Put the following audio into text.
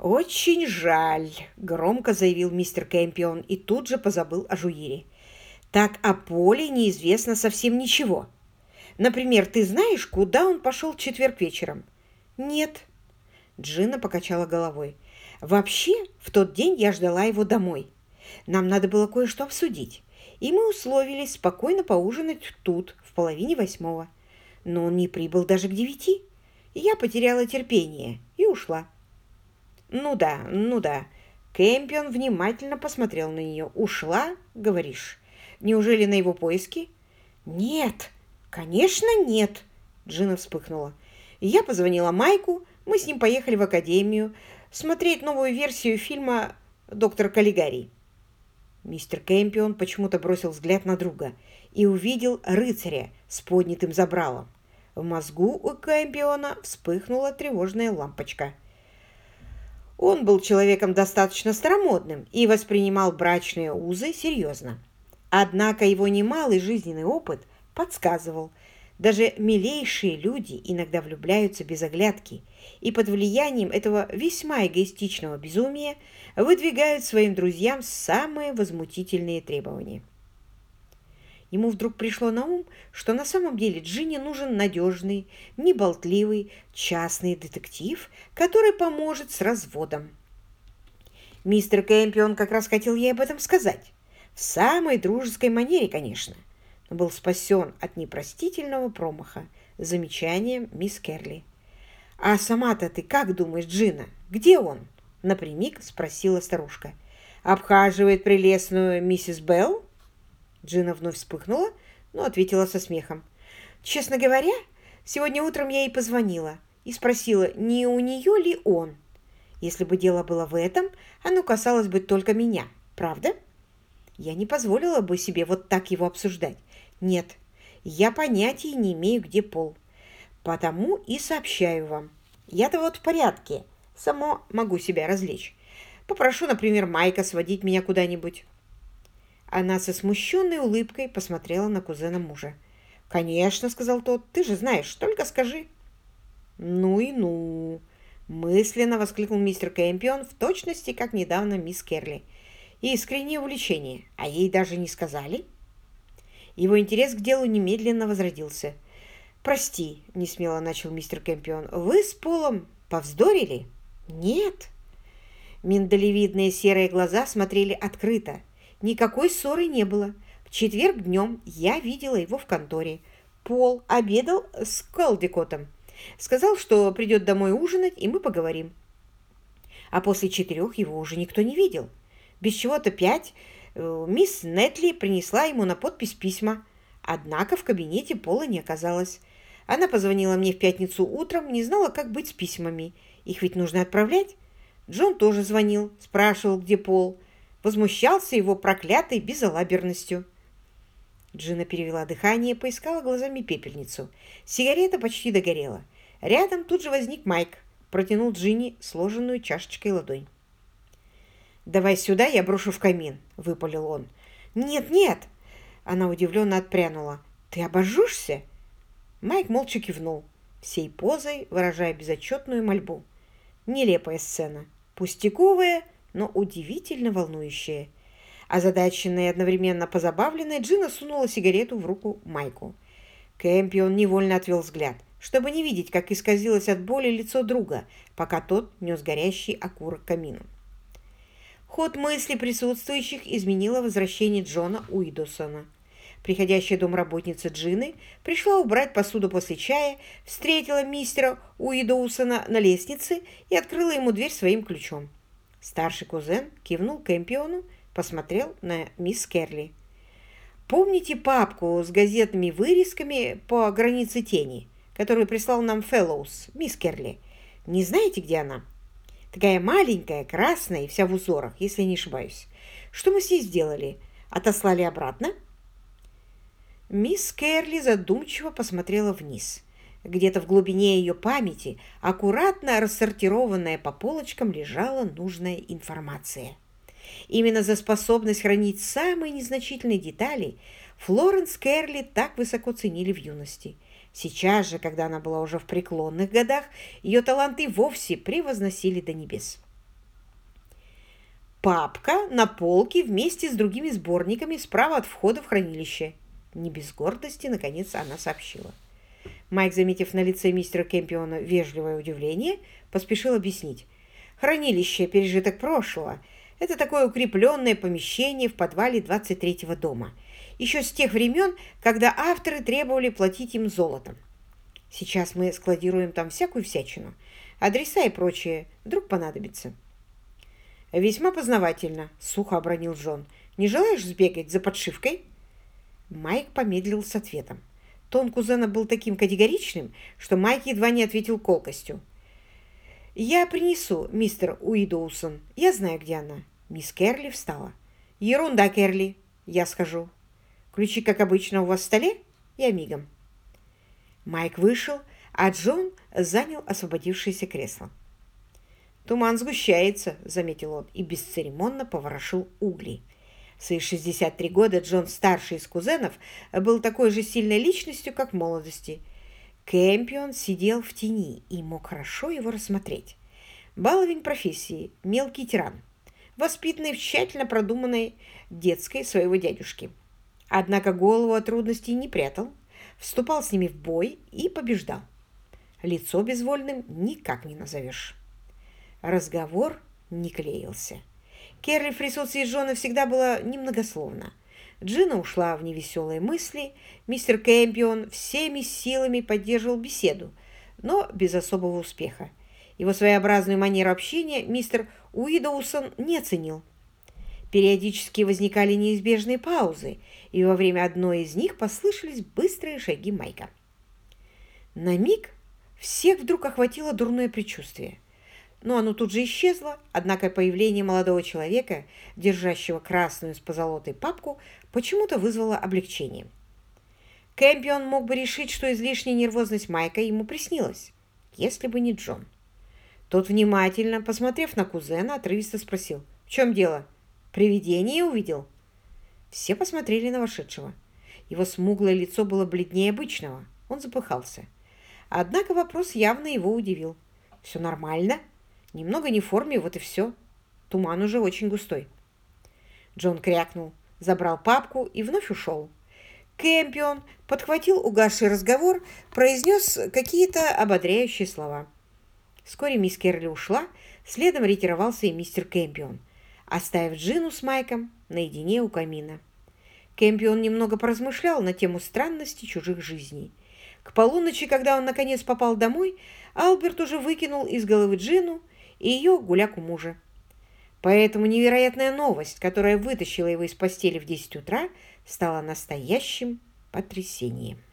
«Очень жаль», — громко заявил мистер Кэмпион и тут же позабыл о Жуире. «Так о Поле неизвестно совсем ничего. Например, ты знаешь, куда он пошел в четверг вечером?» «Нет». Джина покачала головой. «Вообще, в тот день я ждала его домой. Нам надо было кое-что обсудить, и мы условились спокойно поужинать тут в 7:30. Но он не прибыл даже к 9. Я потеряла терпение и ушла». «Ну да, ну да». Кэмпион внимательно посмотрел на нее. «Ушла, говоришь? Неужели на его поиски?» «Нет, конечно, нет!» Джина вспыхнула. Я позвонила Майку, мы с ним поехали в академию смотреть новую версию фильма «Доктор Каллигари». Мистер Кэмпион почему-то бросил взгляд на друга и увидел рыцаря с поднятым забралом. В мозгу у Кэмпиона вспыхнула тревожная лампочка. Он был человеком достаточно старомодным и воспринимал брачные узы серьезно. Однако его немалый жизненный опыт подсказывал, даже милейшие люди иногда влюбляются без оглядки и под влиянием этого весьма эгоистичного безумия выдвигают своим друзьям самые возмутительные требования. Ему вдруг пришло на ум, что на самом деле Джинни нужен надежный, неболтливый, частный детектив, который поможет с разводом. Мистер Кэмпион как раз хотел ей об этом сказать. В самой дружеской манере, конечно, но был спасен от непростительного промаха замечанием мисс Керли. «А сама-то ты как думаешь, Джина, где он?» — напрямик спросила старушка. «Обхаживает прелестную миссис Белл?» Джина вновь вспыхнула, но ответила со смехом. «Честно говоря, сегодня утром я ей позвонила и спросила, не у нее ли он. Если бы дело было в этом, оно касалось бы только меня, правда? Я не позволила бы себе вот так его обсуждать. Нет, я понятия не имею, где Пол. Потому и сообщаю вам. Я-то вот в порядке, само могу себя развлечь. Попрошу, например, Майка сводить меня куда-нибудь». Она со смущенной улыбкой посмотрела на кузена мужа. «Конечно», — сказал тот, — «ты же знаешь, только скажи». «Ну и ну!» — мысленно воскликнул мистер Кэмпион в точности, как недавно мисс Керли. «Искреннее увлечение. А ей даже не сказали?» Его интерес к делу немедленно возродился. «Прости», — несмело начал мистер Кэмпион, — «вы с Полом повздорили?» «Нет». Миндалевидные серые глаза смотрели открыто. Никакой ссоры не было. В четверг днем я видела его в конторе. Пол обедал с Колдикотом. Сказал, что придет домой ужинать, и мы поговорим. А после 4 его уже никто не видел. Без чего-то 5 мисс Нетли принесла ему на подпись письма. Однако в кабинете Пола не оказалось. Она позвонила мне в пятницу утром, не знала, как быть с письмами. Их ведь нужно отправлять. Джон тоже звонил, спрашивал, где Пол. Возмущался его проклятой безалаберностью. Джина перевела дыхание, поискала глазами пепельницу. Сигарета почти догорела. Рядом тут же возник Майк, протянул Джинни сложенную чашечкой ладонь. «Давай сюда, я брошу в камин», — выпалил он. «Нет, нет!» — она удивленно отпрянула. «Ты обожжешься?» Майк молча кивнул, всей позой выражая безотчетную мольбу. Нелепая сцена, пустяковая, но удивительно волнующая. Озадаченная и одновременно позабавленная, Джина сунула сигарету в руку Майку. Кэмпион невольно отвел взгляд, чтобы не видеть, как исказилось от боли лицо друга, пока тот нес горящий окурок к камину. Ход мысли присутствующих изменило возвращение Джона Уидосона. Приходящая домработница Джины пришла убрать посуду после чая, встретила мистера Уидоусона на лестнице и открыла ему дверь своим ключом. Старший кузен кивнул Кэмпиону, посмотрел на мисс Керли. «Помните папку с газетными вырезками по границе тени, которую прислал нам Фэллоус, мисс Керли? Не знаете, где она? Такая маленькая, красная и вся в узорах, если не ошибаюсь. Что мы с ней сделали? Отослали обратно?» Мисс Керли задумчиво посмотрела вниз. Где-то в глубине ее памяти, аккуратно рассортированная по полочкам, лежала нужная информация. Именно за способность хранить самые незначительные детали Флоренс Керли так высоко ценили в юности. Сейчас же, когда она была уже в преклонных годах, ее таланты вовсе превозносили до небес. Папка на полке вместе с другими сборниками справа от входа в хранилище. Не без гордости, наконец, она сообщила. Майк, заметив на лице мистера Кэмпиона вежливое удивление, поспешил объяснить. Хранилище пережиток прошлого. Это такое укрепленное помещение в подвале 23-го дома. Еще с тех времен, когда авторы требовали платить им золотом. Сейчас мы складируем там всякую всячину. Адреса и прочее. Вдруг понадобится. «Весьма познавательно», — сухо обронил Джон. «Не желаешь сбегать за подшивкой?» Майк помедлил с ответом. Тон кузена был таким категоричным, что Майк едва не ответил колкостью. «Я принесу, мистер Уидоусон. Я знаю, где она». Мисс Керли встала. «Ерунда, Керли. Я схожу. Ключи, как обычно, у вас в столе? Я мигом». Майк вышел, а Джон занял освободившееся кресло. «Туман сгущается», — заметил он, и бесцеремонно поворошил угли. В свои 63 года Джон, старший из кузенов, был такой же сильной личностью, как в молодости. Кэмпион сидел в тени и мог хорошо его рассмотреть. Баловень профессии, мелкий тиран, воспитанный в тщательно продуманной детской своего дядюшки. Однако голову от трудностей не прятал, вступал с ними в бой и побеждал. Лицо безвольным никак не назовешь. Разговор не клеился. Керли в присутствии Джона всегда была немногословна. Джина ушла в невеселые мысли, мистер Кэмпион всеми силами поддерживал беседу, но без особого успеха. Его своеобразную манеру общения мистер Уидоусон не оценил. Периодически возникали неизбежные паузы, и во время одной из них послышались быстрые шаги Майка. На миг всех вдруг охватило дурное предчувствие. Но оно тут же исчезло, однако появление молодого человека, держащего красную с позолотой папку, почему-то вызвало облегчение. Кэмпион мог бы решить, что излишняя нервозность Майка ему приснилась, если бы не Джон. Тот, внимательно посмотрев на кузена, отрывисто спросил: «В чем дело? Привидение увидел?» Все посмотрели на вошедшего. Его смуглое лицо было бледнее обычного. Он запыхался. Однако вопрос явно его удивил. «Все нормально. Немного не в форме, вот и все. Туман уже очень густой». Джон крякнул, забрал папку и вновь ушел. Кэмпион подхватил угасший разговор, произнес какие-то ободряющие слова. Вскоре мисс Керли ушла, следом ретировался и мистер Кэмпион, оставив Джину с Майком наедине у камина. Кэмпион немного поразмышлял на тему странности чужих жизней. К полуночи, когда он наконец попал домой, Алберт уже выкинул из головы Джину и ее гуляку мужа. Поэтому невероятная новость, которая вытащила его из постели в 10 утра, стала настоящим потрясением.